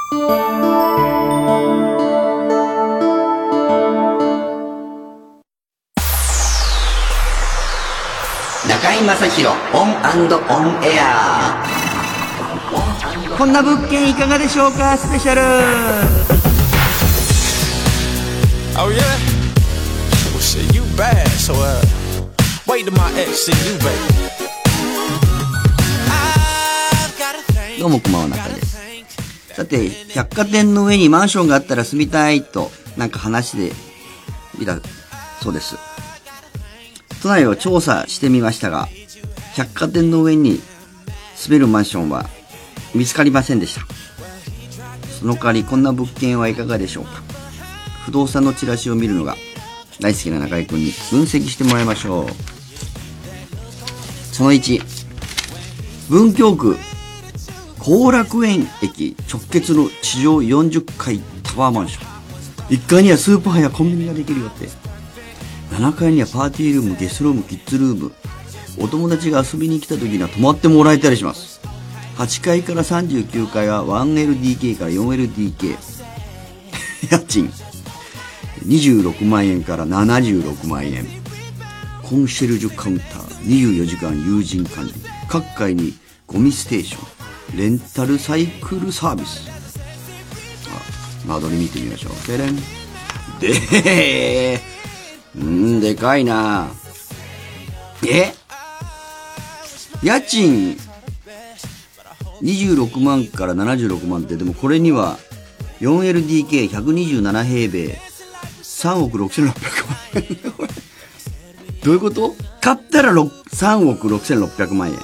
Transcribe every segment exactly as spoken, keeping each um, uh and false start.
中井正広オン&オンエア。こんな物件いかがでしょうかスペシャル。 Oh yeah? Well shit, you bad, so uh wait till my ex see you, baby. どうもこんばんは、中井です。さて、百貨店の上にマンションがあったら住みたいとなんか話でいたそうです。都内を調査してみましたが、百貨店の上に住めるマンションは見つかりませんでした。その代わりこんな物件はいかがでしょうか。不動産のチラシを見るのが大好きな中井くんに分析してもらいましょう。そのいち、文京区後楽園駅直結の地上よんじゅっかいタワーマンション。いっかいにはスーパーやコンビニができるよって。ななかいにはパーティールーム、ゲストルーム、キッズルーム。お友達が遊びに来た時には泊まってもらえたりします。はちかいからさんじゅうきゅうかいは ワンエルディーケー から よんエルディーケー。家賃にじゅうろくまんえんからななじゅうろくまんえん。コンシェルジュカウンター、にじゅうよじかん有人管理。各階にゴミステーション、レンタルサイクルサービス。あ、間取り見てみましょう。でれん。でーん、でかいな。え家賃にじゅうろくまんからななじゅうろくまんって、でもこれには よんエルディーケーひゃくにじゅうなな 平米さんおくろくせんろっぴゃくまん円どういうこと？買ったらさんおくろくせんろっぴゃくまん円。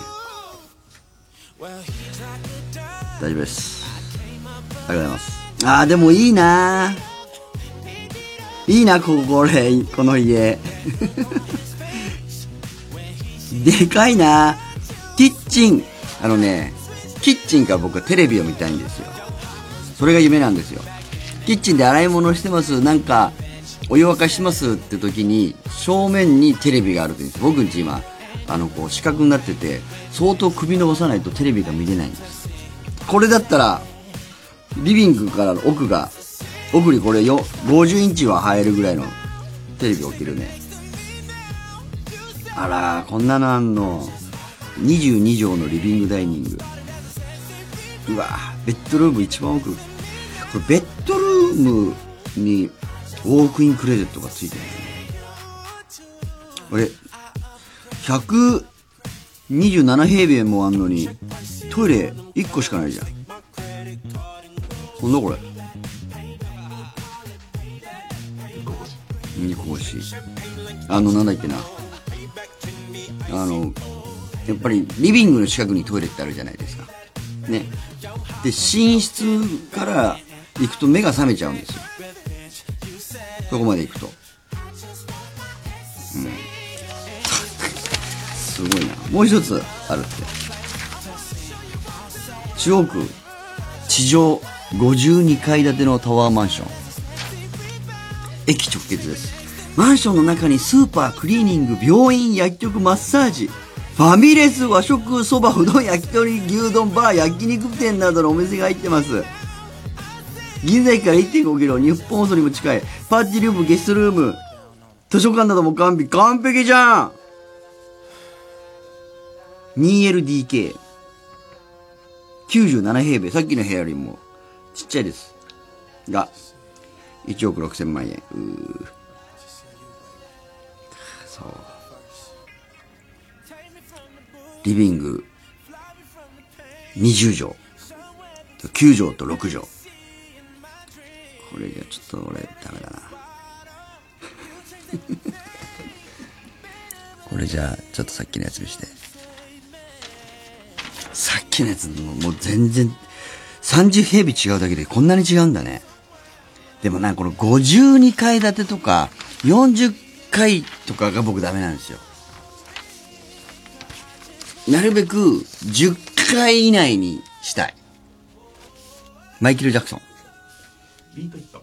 大丈夫です。ありがとうございます。あーでもいいないいな、ここれこの家でかいな。キッチン、あのね、キッチンから僕はテレビを見たいんですよ。それが夢なんですよ。キッチンで洗い物してます、なんかお湯沸かしますって時に正面にテレビがあるんです。僕んち今あのこう四角になってて、相当首伸ばさないとテレビが見れないんです。これだったらリビングからの奥が奥にこれよごじゅうインチは入るぐらいのテレビ置けるね。あら、こんなのあんの。にじゅうにじょうのリビングダイニング。うわ、ベッドルーム一番奥。これベッドルームにウォークインクレジットがついてるね。これひゃくにじゅうなな平米もあんのにトイレいっこしかないじゃん。なんだこれ。にこ押し。あのなんだっけな、あのやっぱりリビングの近くにトイレってあるじゃないですかね。で寝室から行くと目が覚めちゃうんですよ、そこまで行くと。うんすごいな。もう一つあるって。中央区地上ごじゅうにかい建てのタワーマンション、駅直結です。マンションの中にスーパー、クリーニング、病院、薬局、マッサージ、ファミレス、和食、そば、うどん、焼き鳥、牛丼、バー、焼肉店などのお店が入ってます。銀座駅から いってんごキロ、日本放送にも近い。パーティールーム、ゲストルーム、図書館なども完璧。完璧じゃん。 にエルディーケーきゅうじゅうなな平米、さっきの部屋よりもちっちゃいですがいちおくろくせんまんえん。うーそう。リビングにじゅうじょう、きゅうじょうとろくじょう。これじゃちょっと俺ダメだなこれじゃあちょっとさっきのやつ見して。さっきのやつももう全然さんじゅう平米違うだけでこんなに違うんだね。でもなんかこのごじゅうにかい建てとかよんじゅっかいとかが僕ダメなんですよ。なるべくじゅっかい以内にしたい。マイケル・ジャクソン。ビートヒット。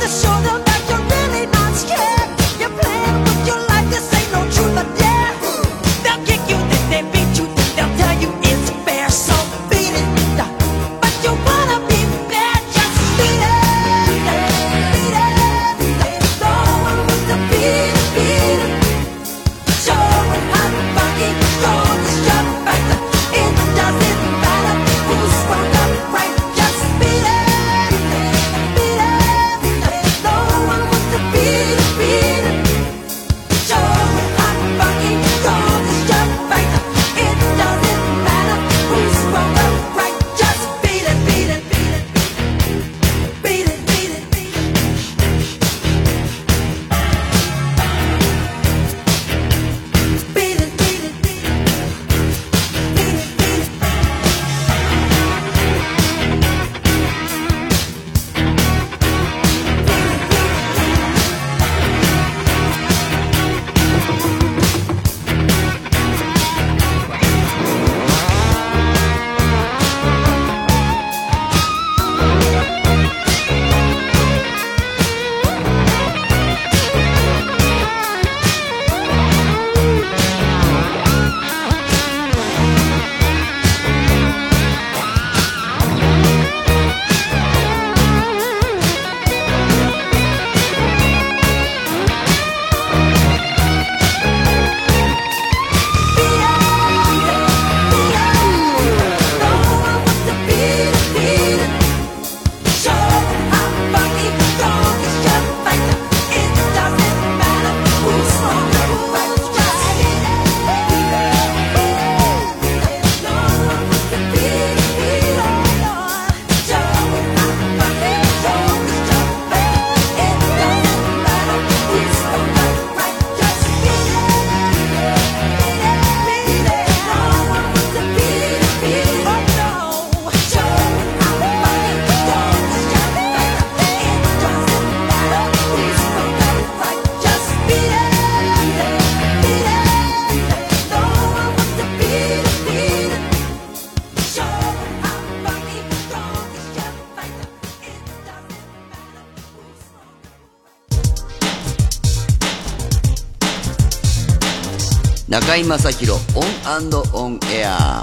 中居正広オン&オンエア。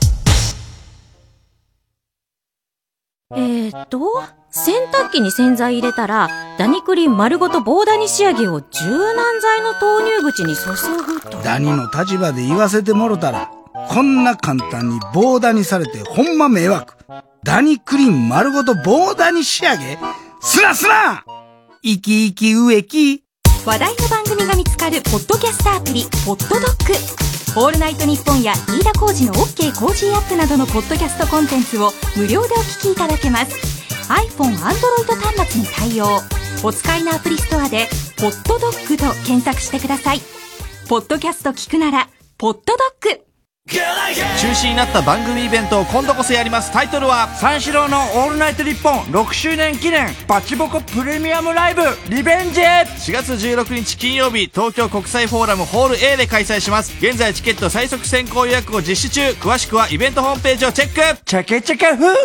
えーっと洗濯機に洗剤入れたらダニクリーン丸ごと棒ダニ仕上げを柔軟剤の投入口に注ぐと。 ダニの立場で言わせてもろたらこんな簡単に棒ダニされてほんま迷惑。ダニクリーン丸ごと棒ダニ仕上げすなすな生き生き植木。 話題の番組が見つかるポッドキャストアプリポッドドッグ。オールナイトニッポンや飯田浩司の OK コージーアップなどのポッドキャストコンテンツを無料でお聞きいただけます。 iPhone、Android 端末に対応。お使いのアプリストアでポッドドッグと検索してください。ポッドキャスト聞くならポッドドッグ。 中止になった番組イベントを今度こそやります。タイトルは三四郎のオールナイトニッポンろくしゅうねん記念バチボコプレミアムライブリベンジ。 しがつじゅうろくにち金曜日、東京国際フォーラムホール A で開催します。現在チケット最速先行予約を実施中。詳しくはイベントホームページをチェック。 チャケチャカフー。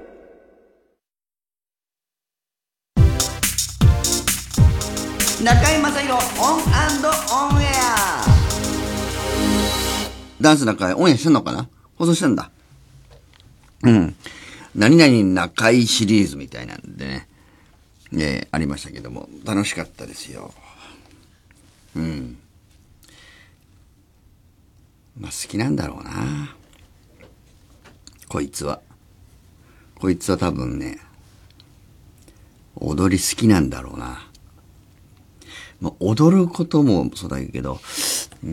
中居正広オン&オンエア。ダンス中居オンエアしてんのかな、放送してんだ。うん。何々中居シリーズみたいなんでね。えー、ありましたけども、楽しかったですよ。うん。まあ好きなんだろうな。こいつは。こいつは多分ね、踊り好きなんだろうな。まあ、踊ることもそうだけど、うん、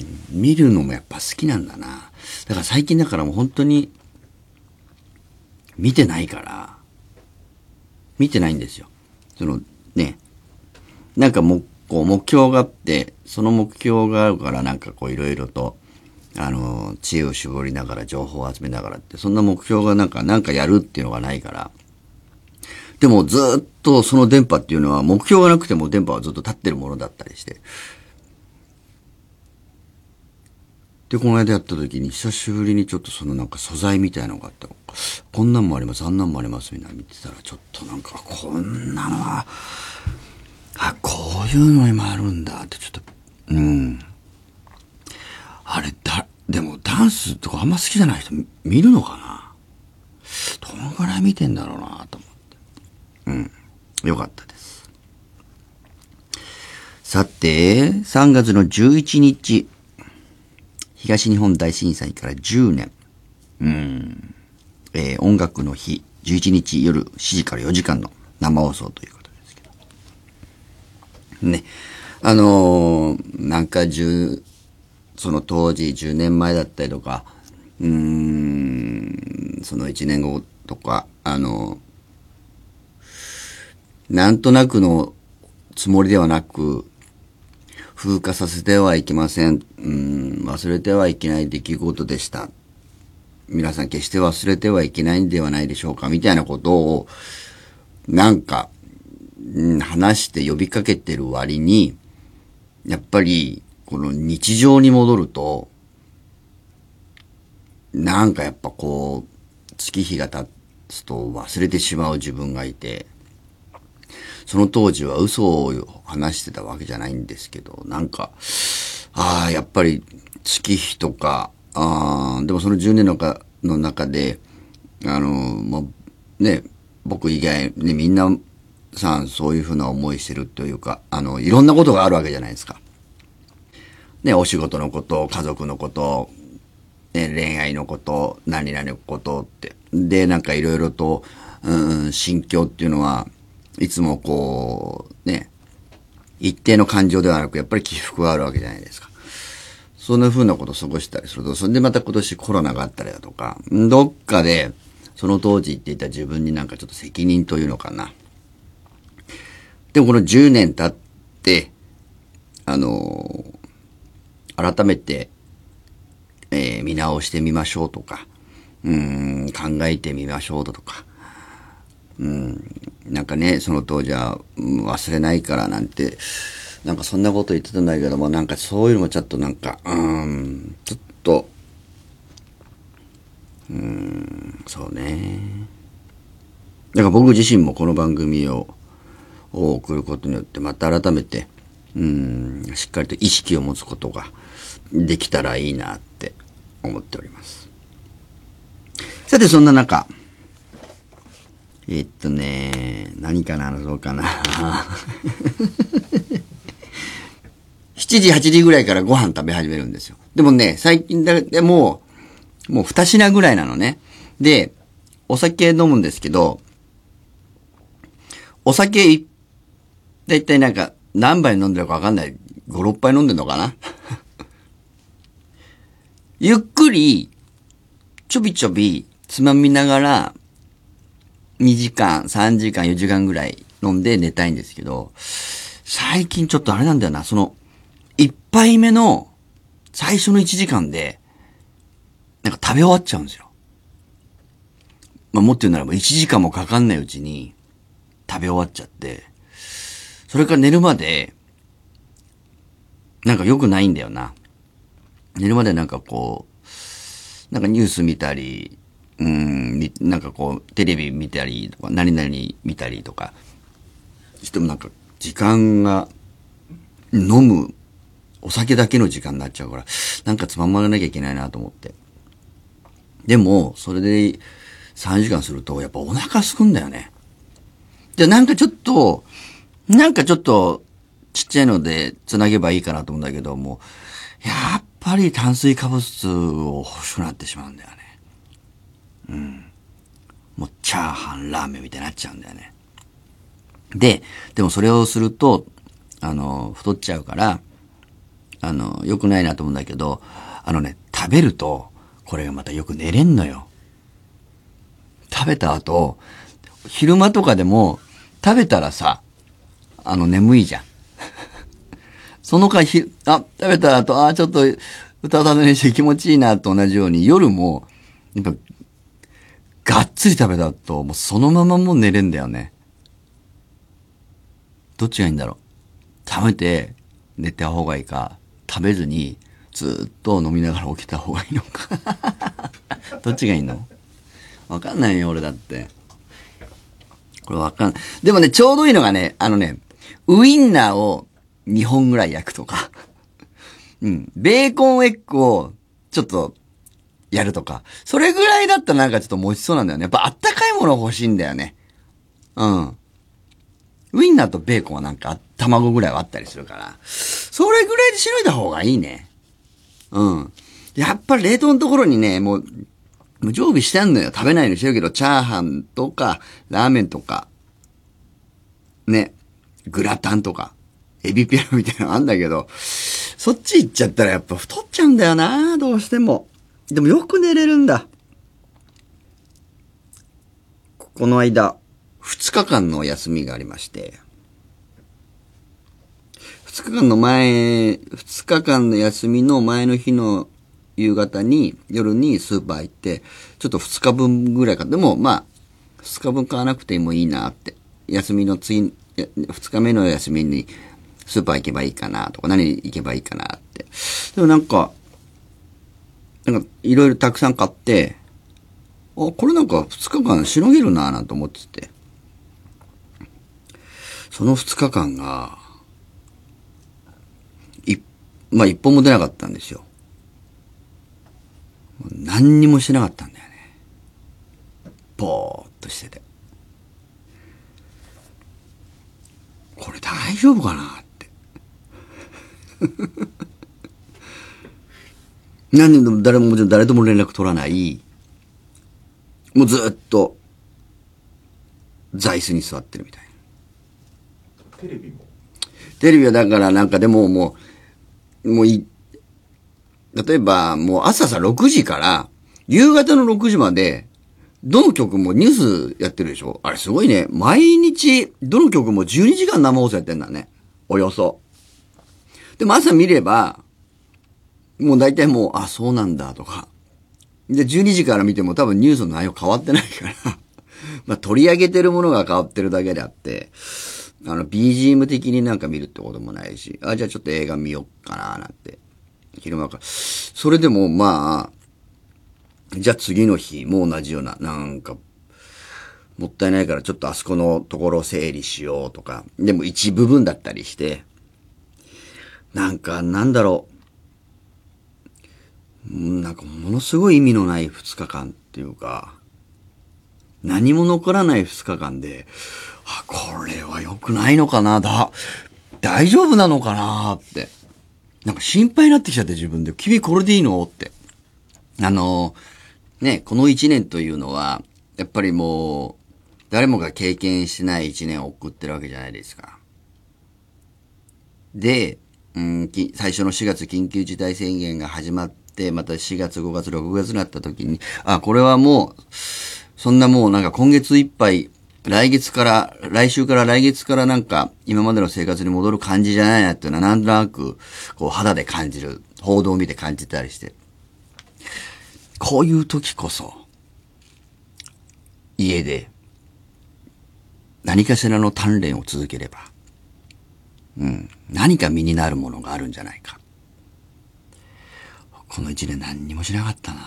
見るのもやっぱ好きなんだな。だから最近だからもう本当に見てないから、見てないんですよ。そのね、なんかもこう目標があって、その目標があるからなんかこういろいろとあの知恵を絞りながら情報を集めながらって、そんな目標がなんかなんかやるっていうのがないから。でもずっとその電波っていうのは目標がなくても電波はずっと立ってるものだったりして。で、この間やった時に久しぶりにちょっとそのなんか素材みたいなのがあった。こんなんもあります、あんなんもありますみたいな見てたらちょっとなんかこんなのはいうの今あるんだってちょっと、うん。あれ、だ、でもダンスとかあんま好きじゃない人見るのかな？どのぐらい見てんだろうなと思って。うん。よかったです。さて、さんがつのじゅういちにち、東日本大震災からじゅうねん。うん。えー、音楽の日、じゅういちにち夜しちじからよじかんの生放送ということですけど。ね。あのー、なんか十、その当時じゅうねんまえだったりとか、うーん、そのいちねんごとか、あの、なんとなくのつもりではなく、風化させてはいけません。うん、忘れてはいけない出来事でした。皆さん決して忘れてはいけないんではないでしょうか、みたいなことを、なんか、うん、話して呼びかけてる割に、やっぱり、この日常に戻ると、なんかやっぱこう、月日が経つと忘れてしまう自分がいて、その当時は嘘を話してたわけじゃないんですけど、なんか、ああ、やっぱり月日とか、あでもそのじゅうねんの中の中で、あの、もうね、僕以外ね、みんなさんそういうふうな思いしてるというか、あの、いろんなことがあるわけじゃないですか。ね、お仕事のこと、家族のこと、ね、恋愛のこと、何々のことって。で、なんかいろいろと、うん、心境っていうのは、いつもこう、ね、一定の感情ではなく、やっぱり起伏があるわけじゃないですか。そんな風なことを過ごしたりすると、それでまた今年コロナがあったりだとか、どっかで、その当時言っていた自分になんかちょっと責任というのかな。でもこのじゅうねん経って、あのー、改めて、えー、見直してみましょうとか、うーん、考えてみましょうとか、うん、なんかね、その当時は、うん、忘れないからなんて、なんかそんなこと言ってたんだけども、なんかそういうのもちょっとなんか、うーん、ちょっと、うーん、そうね。だから僕自身もこの番組を、を送ることによって、また改めて、うーん、しっかりと意識を持つことができたらいいなって思っております。さて、そんな中、えっとね、何かな、話そうかな。しちじ、はちじぐらいからご飯食べ始めるんですよ。でもね、最近だ、でも、もう二品ぐらいなのね。で、お酒飲むんですけど、お酒、だいたいなんか、何杯飲んでるかわかんない。ご、ろっぱい飲んでるのかなゆっくり、ちょびちょび、つまみながら、にじかん、さんじかん、よじかんぐらい飲んで寝たいんですけど、最近ちょっとあれなんだよな、その、一杯目の最初のいちじかんで、なんか食べ終わっちゃうんですよ。まあ、もっと言うならばいちじかんもかかんないうちに食べ終わっちゃって、それから寝るまで、なんか良くないんだよな。寝るまでなんかこう、なんかニュース見たり、うーん、なんかこう、テレビ見たりとか、何々見たりとか、してもなんか、時間が、飲む、お酒だけの時間になっちゃうから、なんかつままなきゃいけないなと思って。でも、それでさんじかんすると、やっぱお腹すくんだよね。で、なんかちょっと、なんかちょっと、ちっちゃいので繋げばいいかなと思うんだけども、やっぱり炭水化物を欲しくなってしまうんだよね。うん。もうチャーハン、ラーメンみたいになっちゃうんだよね。で、でもそれをすると、あの、太っちゃうから、あの、良くないなと思うんだけど、あのね、食べると、これがまたよく寝れんのよ。食べた後、昼間とかでも、食べたらさ、あの、眠いじゃん。その間、ひ、あ、食べた後、あ、ちょっと、歌たねして気持ちいいなと同じように、夜も、やっぱ、がっつり食べた後、もうそのままもう寝れんだよね。どっちがいいんだろう。食べて寝た方がいいか、食べずにずっと飲みながら起きた方がいいのか。どっちがいいの？わかんないよ、俺だって。これわかんない。でもね、ちょうどいいのがね、あのね、ウインナーをにほんぐらい焼くとか。うん。ベーコンエッグを、ちょっと、やるとか。それぐらいだったらなんかちょっと持ちそうなんだよね。やっぱあったかいもの欲しいんだよね。うん。ウインナーとベーコンはなんか、卵ぐらいはあったりするから。それぐらいでしのいだ方がいいね。うん。やっぱり冷凍のところにね、もう、もう常備してんのよ。食べないようにしてるけど、チャーハンとか、ラーメンとか、ね、グラタンとか、エビピラフみたいなのあんだけど、そっち行っちゃったらやっぱ太っちゃうんだよな、どうしても。でもよく寝れるんだ。この間、二日間の休みがありまして、二日間の前、二日間の休みの前の日の夕方に、夜にスーパー行って、ちょっと二日分ぐらいか、でもまあ、二日分買わなくてもいいなって、休みの次、二日目の休みにスーパー行けばいいかなとか、何行けばいいかなって。でもなんか、なんかいろいろたくさん買って、あ、これなんか二日間しのげるなぁなんて思ってて。その二日間が、い、まあ一本も出なかったんですよ。何にもしてなかったんだよね。ぼーっとしてて。これ大丈夫かなって。何人でも誰ももちろん誰とも連絡取らない。もうずっと、座椅子に座ってるみたいな。 テレビもテレビはだからなんかでももう、もうい、例えばもう朝さろくじから夕方のろくじまで、どの曲もニュースやってるでしょ？あれすごいね。毎日、どの曲もじゅうにじかん生放送やってんだね。およそ。でも朝見れば、もう大体もう、あ、そうなんだとか。で、じゅうにじから見ても多分ニュースの内容変わってないから。まあ取り上げてるものが変わってるだけであって、あの、ビージーエム 的になんか見るってこともないし、あ、じゃあちょっと映画見よっかななんて。昼間から。それでもまあ、じゃあ次の日も同じような、なんか、もったいないからちょっとあそこのところを整理しようとか、でも一部分だったりして、なんかなんだろう、なんかものすごい意味のない二日間っていうか、何も残らない二日間で、あ、これは良くないのかな、だ、大丈夫なのかなって。なんか心配になってきちゃって自分で。君これでいいのって。あの、ね、この一年というのは、やっぱりもう、誰もが経験しない一年を送ってるわけじゃないですか。で、うん、最初のしがつ緊急事態宣言が始まって、またしがつ、ごがつ、ろくがつになった時に、あ、これはもう、そんなもうなんか今月いっぱい、来月から、来週から来月からなんか今までの生活に戻る感じじゃないなっていうのはなんとなくこう肌で感じる、報道を見て感じたりして。こういう時こそ、家で何かしらの鍛錬を続ければ、うん、何か身になるものがあるんじゃないか。この一年何にもしなかったな。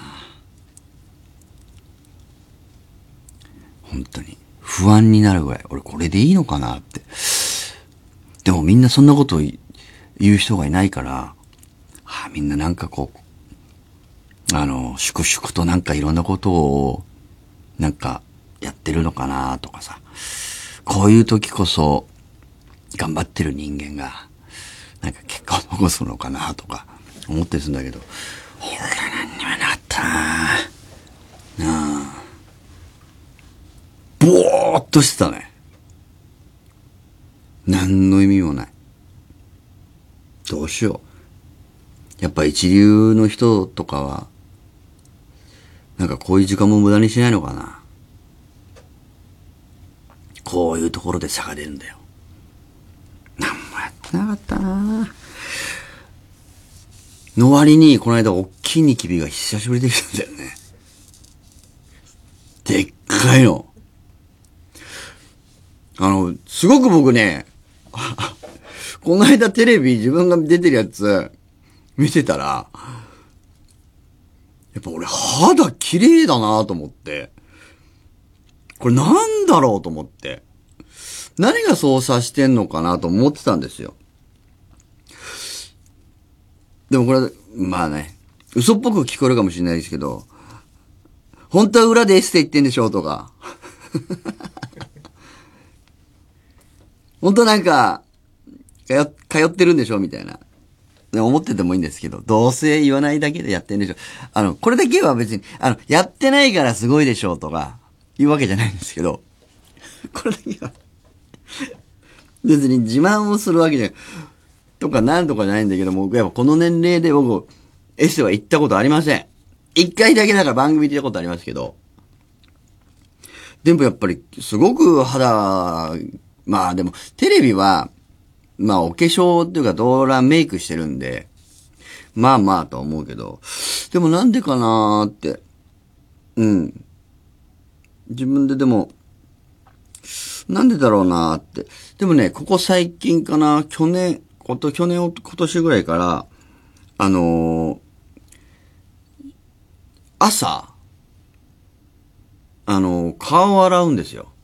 本当に。不安になるぐらい、俺これでいいのかなって。でもみんなそんなことを言う人がいないから、はあ、みんななんかこう、あの、粛々となんかいろんなことを、なんかやってるのかなとかさ。こういう時こそ、頑張ってる人間が、なんか結果を残すのかなとか、思ったりするんだけど、俺何にもなかったなああ。ぼーっとしてたね。何の意味もない。どうしよう。やっぱ一流の人とかは、なんかこういう時間も無駄にしないのかな。こういうところで差が出るんだよ。何もやってなかったなの割に、この間大きいニキビが久しぶりできたんだよね。でっかいの。あの、すごく僕ね、この間テレビ自分が出てるやつ見てたら、やっぱ俺肌綺麗だなと思って、これなんだろうと思って、何がそうさしてんのかなと思ってたんですよ。 でもこれ、まあね、嘘っぽく聞こえるかもしれないですけど、本当は裏でエステ行ってんでしょとか。本当なんか、通、通ってるんでしょみたいな。思っててもいいんですけど、どうせ言わないだけでやってんでしょ。あの、これだけは別に、あの、やってないからすごいでしょとか、言うわけじゃないんですけど、これだけは、別に自慢をするわけじゃない。とかなんとかじゃないんだけども、やっぱこの年齢で僕、エステは行ったことありません。一回だけだから番組で行ったことありますけど、でもやっぱり、すごく肌、まあでも、テレビは、まあお化粧っていうか動乱メイクしてるんで、まあまあとは思うけど、でもなんでかなーって、うん。自分ででも、なんでだろうなーって。でもね、ここ最近かな、去年、こと、去年、今年ぐらいから、あのー、朝、あのー、顔を洗うんですよ。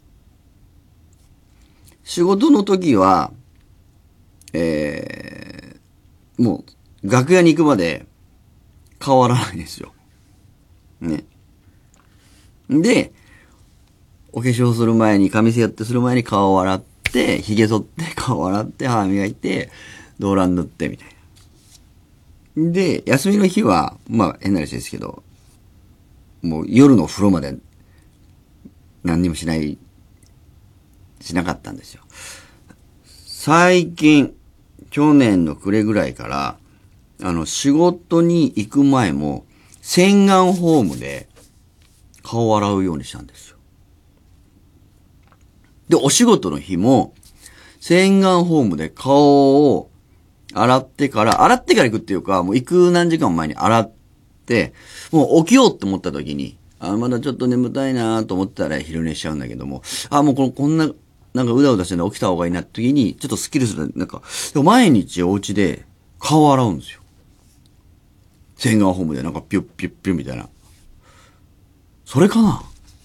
仕事の時は、えー、もう、楽屋に行くまで、顔洗わないんですよ。ね。で、お化粧する前に、髪セットする前に顔を洗って、髭剃って顔を洗って、歯磨いて、動乱塗ってみたいな。で、休みの日は、まあ変な話ですけど、もう夜の風呂まで何にもしない、しなかったんですよ。最近、去年の暮れぐらいから、あの、仕事に行く前も、洗顔フォームで顔を洗うようにしたんですよ。で、お仕事の日も、洗顔フォームで顔を洗ってから、洗ってから行くっていうか、もう行く何時間前に洗って、もう起きようって思った時に、あ、まだちょっと眠たいなと思ったら昼寝しちゃうんだけども、あ、もうこの、こんな、なんかうだうだしてるの起きた方がいいなって時に、ちょっとスッキリする。なんか、毎日お家で顔洗うんですよ。洗顔フォームでなんかピュッピュッピュッみたいな。それかな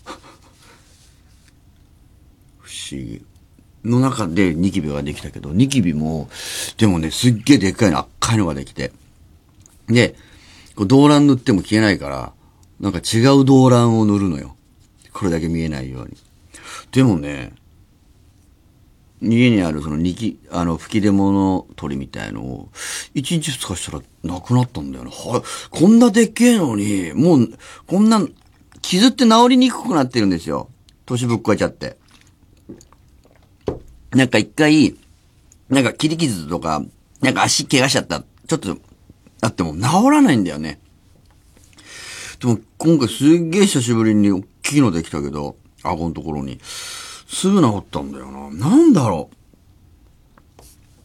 不思議。の中でニキビができたけど、ニキビも、でもね、すっげえでっかいの赤いのができて。で、こう動乱塗っても消えないから、なんか違う動乱を塗るのよ。これだけ見えないように。でもね、家にあるそのニキ、あの、吹き出物取りみたいのを、一日二日したらなくなったんだよね。は、こんなでっけえのに、もう、こんな、傷って治りにくくなってるんですよ。年ぶっこえちゃって。なんか一回、なんか切り傷とか、なんか足怪我しちゃった。ちょっと、あっても治らないんだよね。でも今回すっげえ久しぶりに大きいのできたけど、顎のところに。すぐ治ったんだよな。なんだろう。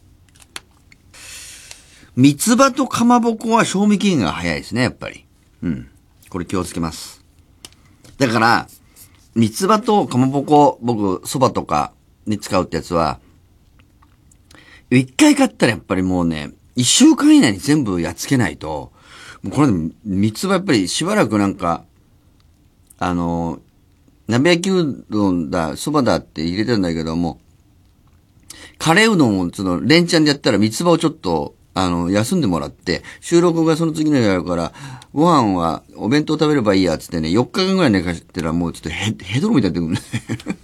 三つ葉とかまぼこは賞味期限が早いですね、やっぱり。うん。これ気をつけます。だから、三つ葉とかまぼこ、僕、蕎麦とかに使うってやつは、一回買ったらやっぱりもうね、一週間以内に全部やっつけないと、もうこれ、三つ葉やっぱりしばらくなんか、あの、鍋焼きうどんだ、蕎麦だって入れてるんだけども、カレーうどんをその連チャンでやったら三つ葉をちょっと、あの、休んでもらって、収録がその次の日やるから、ご飯はお弁当食べればいいやつってね、よっかかんぐらい寝かしてたらもうちょっとヘ、ヘドロみたいになってくるね。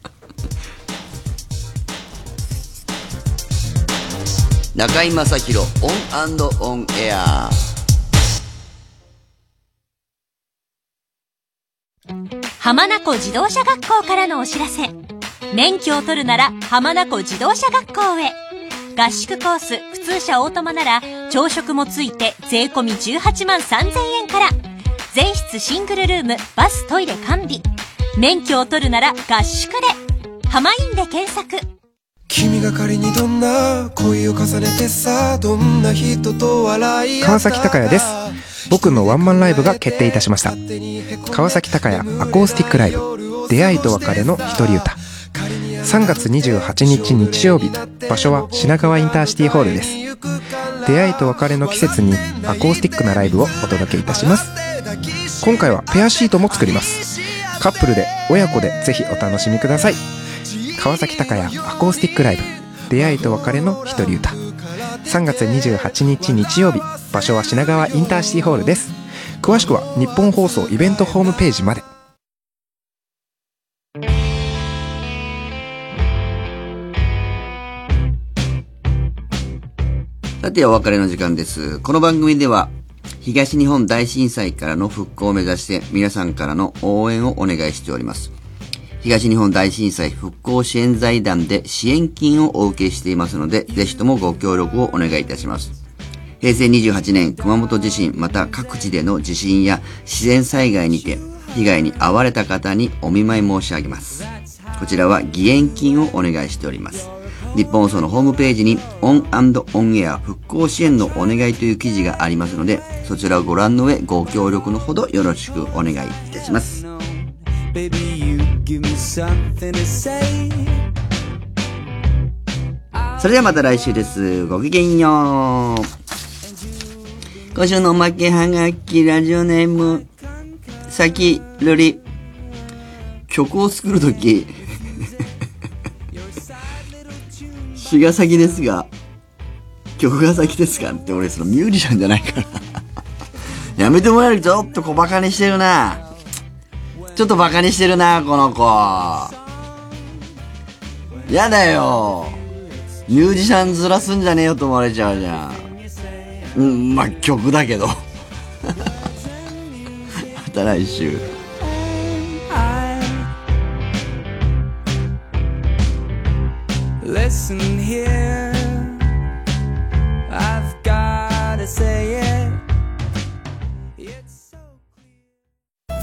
中井正広オン&オンエア。 浜名湖自動車学校からのお知らせ。免許を取るなら浜名湖自動車学校へ。合宿コース普通車オートマなら朝食もついて税込みじゅうはちまんさんぜんえんから。全室シングルルーム、バストイレ完備。免許を取るなら合宿で。浜インで検索。 君が仮にどんな恋を重ねてさ、どんな人と笑い合った。 川崎隆也です。僕のワンマンライブが決定いたしました。川崎隆也アコースティックライブ、出会いと別れの一人歌。さんがつにじゅうはちにち日曜日、場所は品川インターシティホールです。出会いと別れの季節にアコースティックなライブをお届けいたします。今回はペアシートも作ります。カップルで親子でぜひお楽しみください。川崎隆也アコースティックライブ、 出会いと別れの一人歌。さんがつにじゅうはちにち日曜日、場所は品川インターシティホールです。詳しくは日本放送イベントホームページまで。 さて、お別れの時間です。この番組では東日本大震災からの復興を目指して皆さんからの応援をお願いしております。東日本大震災復興支援財団で支援金をお受けしていますので、ぜひともご協力をお願いいたします。へいせいにじゅうはちねん熊本地震また各地での地震や自然災害にて被害に遭われた方にお見舞い申し上げます。こちらは義援金をお願いしております。日本放送のホームページにオン&オンエア復興支援のお願いという記事がありますので、そちらをご覧の上ご協力のほどよろしくお願いいたします。それではまた来週です。ごきげんよう。今週のおまけはがきラジオネームさきるり。曲を作るとき詩が先ですが曲が先ですかって、俺そのミュージシャンじゃないからやめてもらえる。ちょっと小バカにしてるな。ちょっとバカにしてるなこの子。やだよ。ミュージシャンずらすんじゃねえよと思われちゃうじゃん。うん、まあ、曲だけど。また来週。 Listen here, I've gotta say it. It's so clear.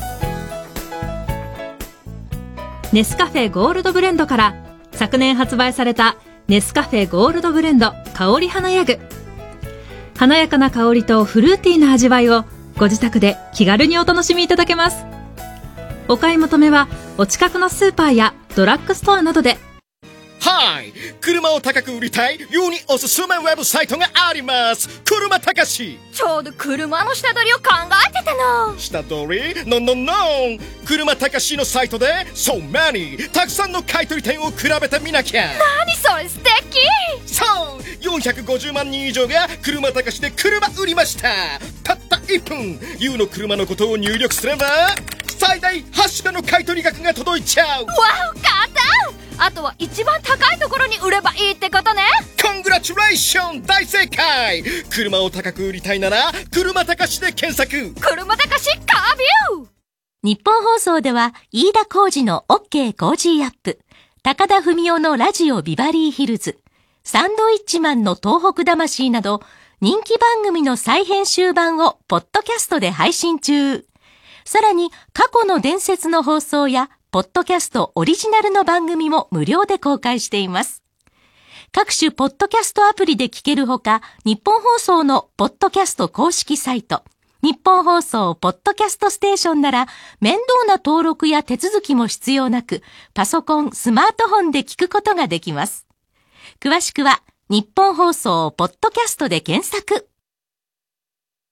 ネスカフェゴールドブレンドから昨年発売されたネスカフェゴールドブレンド香り華やぐ。華やかな香りとフルーティーな味わいをご自宅で気軽にお楽しみいただけます。お買い求めはお近くのスーパーやドラッグストアなどで。 はい、車を高く売りたい世におすすめウェブサイトがあります。車高し。 ちょうど車の下取りを考えてたの。 下取りののの車高しのサイトで So many たくさんの買取店を比べてみなきゃ。 何それ素敵。 そうよんひゃくごじゅうまんにん以上が車高しで車売りました。たったいっぷん ユー の車のことを入力すれば最大はち種の買取額が届いちゃう。 わお、簡単。あとは一番高いところに売ればいいってことね。 コングラチュレーション、大正解。車を高く売りたいなら車高しで検索。 車高しカービュー。 日本放送では飯田浩司の OK コージーアップ、高田文夫のラジオビバリーヒルズ、サンドイッチマンの東北魂など人気番組の再編集版をポッドキャストで配信中。さらに過去の伝説の放送やポッドキャストオリジナルの番組も無料で公開しています。各種ポッドキャストアプリで聞けるほか、日本放送のポッドキャスト公式サイト、日本放送ポッドキャストステーションなら面倒な登録や手続きも必要なく、パソコン、スマートフォンで聞くことができます。詳しくは日本放送ポッドキャストで検索。